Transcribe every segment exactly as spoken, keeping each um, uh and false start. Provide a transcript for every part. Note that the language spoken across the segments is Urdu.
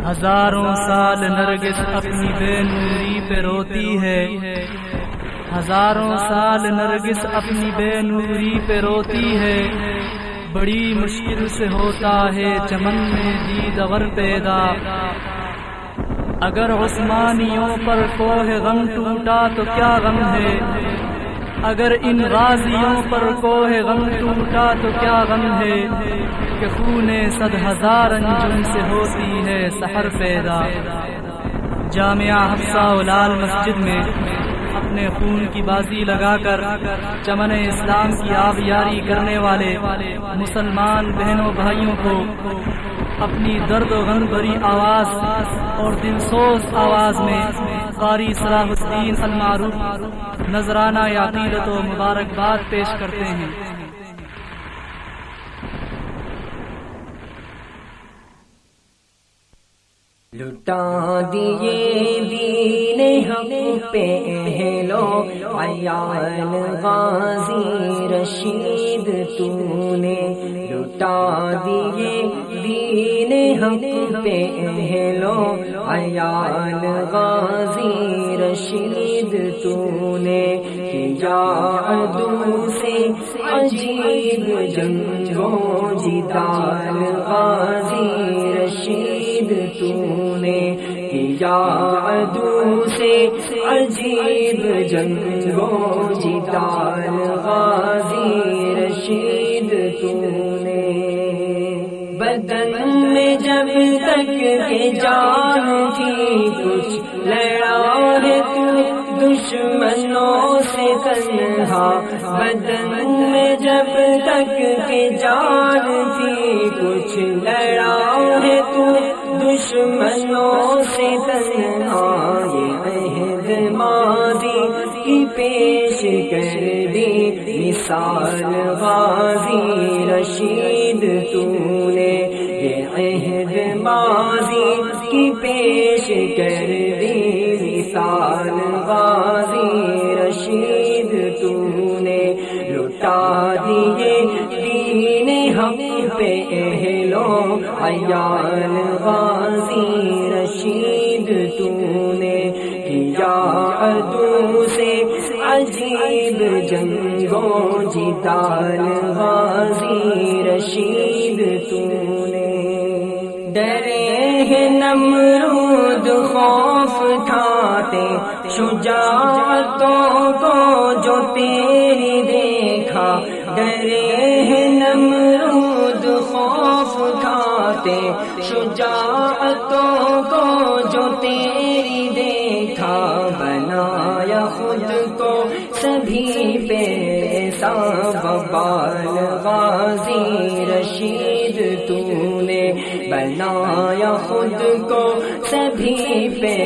ہزاروں سال نرگس اپنی بے نوری پہ روتی ہے، ہزاروں سال نرگس اپنی بے نوری پہ روتی ہے، بڑی مشکل سے ہوتا ہے چمن میں دیدور پیدا۔ اگر عثمانیوں پر کوہ غم ٹوٹا تو کیا غم ہے، اگر ان غازیوں پر کوہ غم ٹوٹا تو کیا غم ہے، کہ خون صد ہزار انجم سے ہوتی ہے سحر پیدا۔ جامعہ حفصہ لال مسجد میں اپنے خون کی بازی لگا کر چمن اسلام کی آبیاری کرنے والے مسلمان بہنوں بھائیوں کو اپنی درد و غم بھری آواز اور دلسوز آواز میں قاری صلاح الدین المعروف نذرانہ عقیدت و مبارکباد پیش کرتے ہیں۔ لٹا دیے دین حق پہ اہلو عیال غازی رشید تو نے، لٹا دیے دین حق پہ اہلو عیال غازی رشید تو نے، کیا عدو سے عجیب جنگ و جدال غازی رشید تو نے، کیا عدو سے عجیب جنگ و جدال غازی رشید تو نے، بدن میں جب تک کہ جان تھی کچھ لڑا ہے تو دشمنوں سے تنہا، بدن میں جب تک کہ جان تھی کچھ لڑا ہے تو دشمنوں سے تنہا، یہ عہد ماضی کی پیش کر دی مثال غازی رشید تو نے، یہ عہد ماضی کی پیش کر دی مثال غازی رشید تو نے، لٹا دیے دین حق پہ اہلو عیال غازی رشید تو نے، کیا عدو سے عجیب جنگ و جدال غازی رشید تو نے، ڈرے ہیں نمرود خوف کھاتے شجاعتوں کو جو تیری دیکھا، ڈرے ہیں نمرود خوف کھاتے شجاعتوں کو جو تیری دیکھا، بنایا خود کو سبھی پہ وبال غازی رشید تو نے، بنایا خود کو سبھی پہ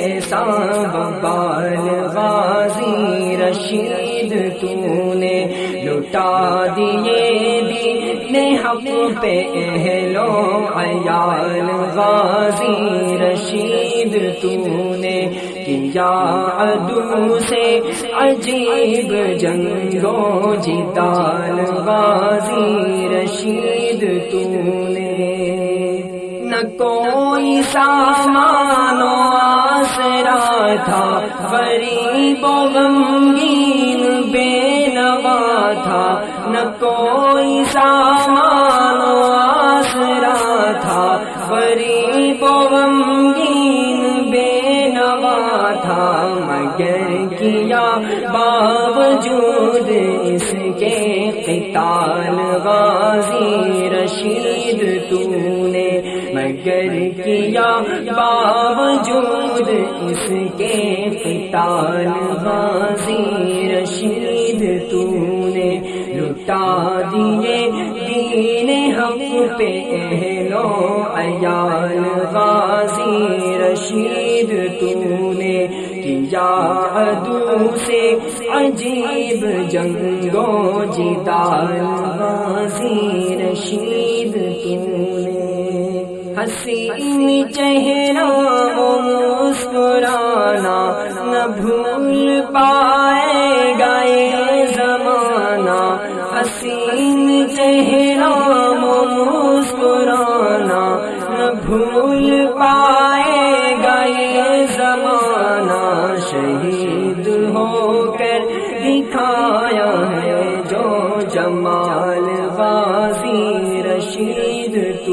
وبال غازی رشید تو نے، لٹا دیے دین حق پہ اہلو عیال غازی رشید تو نے، کیا عدو سے عجیب جنگ و جدال غازی رشید تو نے، نہ کوئی سامان و آسرا تھا غریب و غمگین بے نوا تھا، نہ کوئی سامان و آسرا تھا غریب و غمگین بے نوا تھا، مگر کیا باوجود اس کے قتال غازی رشید تو نے، مگر کیا باوجود اس کے قتال غازی رشید تو نے، لٹا دیے دین حق پہ اہلو عیال غازی رشید تو نے، کیا عدو سے عجیب جنگ و جدال غازی رشید تو نے، حسین چہرہ وہ مسکرانا نہ بھول پائے گا یہ زمانہ، حسین چہرہ وہ مسکرانا نہ بھول پائے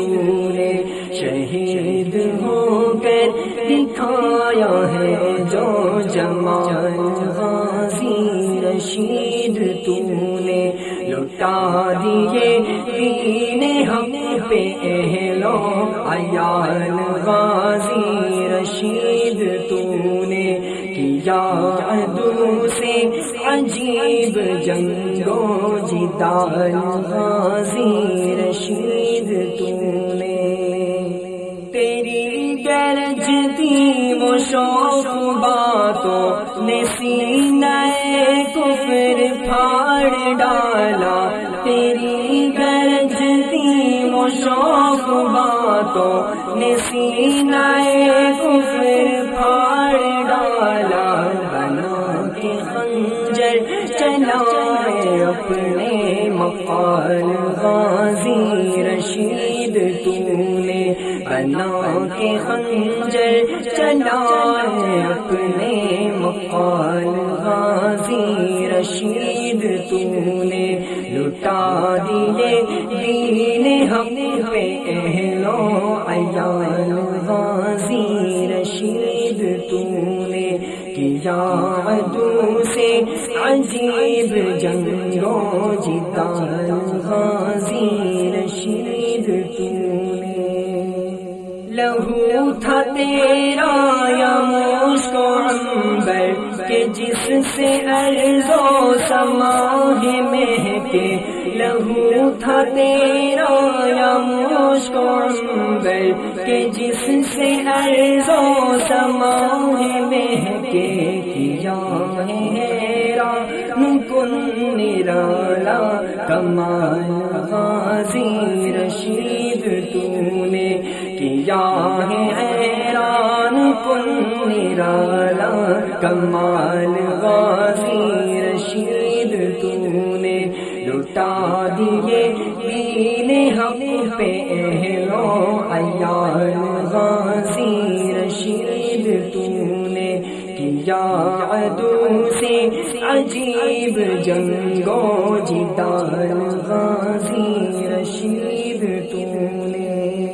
تُونے شہید ہو کر دکھایا ہے جو جمال غازی رشید تُونے لٹا دیے دین حق پہ اہل و عیال غازی رشید تُونے کیا عدو سے عجیب جنگ و جدال غازی رشید تُونے تیری گرجتی وہ شوق باتوں نے سینہ کفر پھاڑ ڈالا تیری گرجتی وہ شوق باتوں نے سینہ کفر پھاڑ ڈالا بنا کے خنجر چلائے اپنے مقال غازی رشید تُونے بنا کے خنجر چلائے اپنے مقال غازی رشید تُونے لٹا دیے دین حق پہ اہل و عیال غازی رشید تُونے کیا عدو سے عجیب جنگ و جدال غازی رشید تُونے لہو تھا تیرا یا مشک و عنبر کہ جس سے ارض و سما ہے مہکے لہو تھا تیرا یا مشک و عنبر کہ جس سے ارض و سما ہے مہکے کیا ہے حیران کن نرالا کمال غازی رشید تُونے کیا ہے حیران کن نرالا کمال غازی رشید تُونے لٹا دیے دین حق پہ اہل و عیال غازی رشید تُونے کیا عدو سے عجیب جنگ و جدال غازی رشید تُونے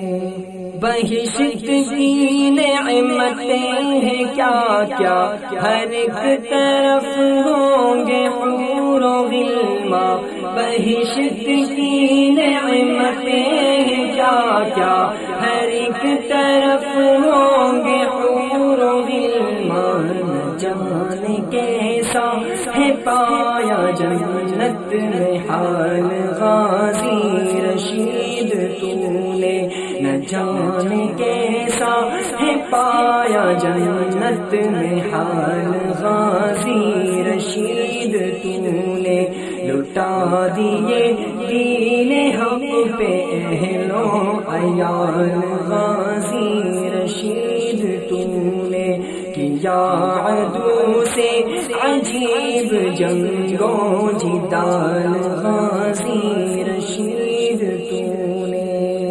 بہشت کی نعمتیں ہیں کیا کیا ہر ایک طرف ہوں گے حور و غلما بہشت کی نعمتیں ہیں کیا کیا ہر ایک طرف ہوں گے حور و غلما جانے کیسا ہے پایا جنت میں حال غازی رشید تُونے نہ جانے کیسا ہے پایا جنت میں حال غازی رشید تُونے لٹا دیے دین حق پہ اہل و عیال غازی رشید تُونے کیا عدو سے عجیب جنگ و جدال غازی رشید تُونے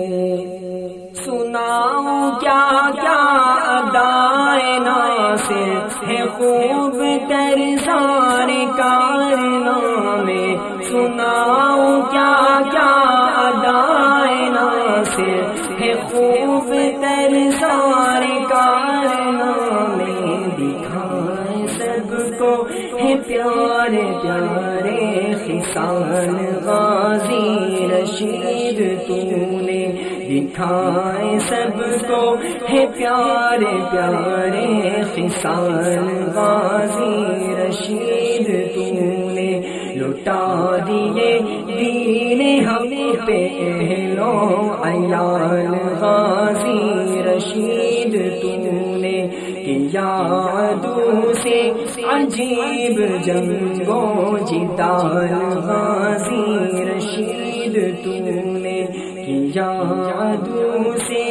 سناؤں کیا کیا ادائے ناصر ہے خوب تر سارے کارنامے سناؤں کیا کیا ادائے ناصر ہے خوب تر سارے کارنامے دکھائے سب کو ہے پیارے پیارے خصال غازی رشید تُونے دکھائے سب کو ہے پیارے پیارے خصال غازی رشید تُونے لٹا دیے دین حق پہ اہل و عیال غازی رشید تُونے کیا عدو سے عجیب جنگ و جدال غازی رشید تُونے کیا عدو سے